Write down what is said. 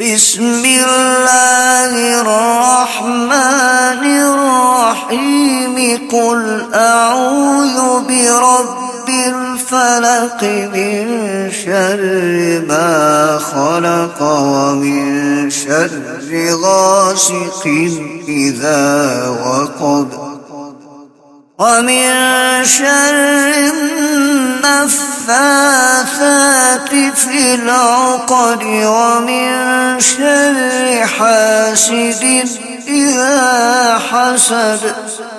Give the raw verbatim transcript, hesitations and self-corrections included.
بسم الله الرحمن الرحيم قل أعوذ برب الفلق من شر ما خلق ومن شر غاسق إذا وقب ومن شر النفاثات في العقد ومن شر حاسد إذا حسد.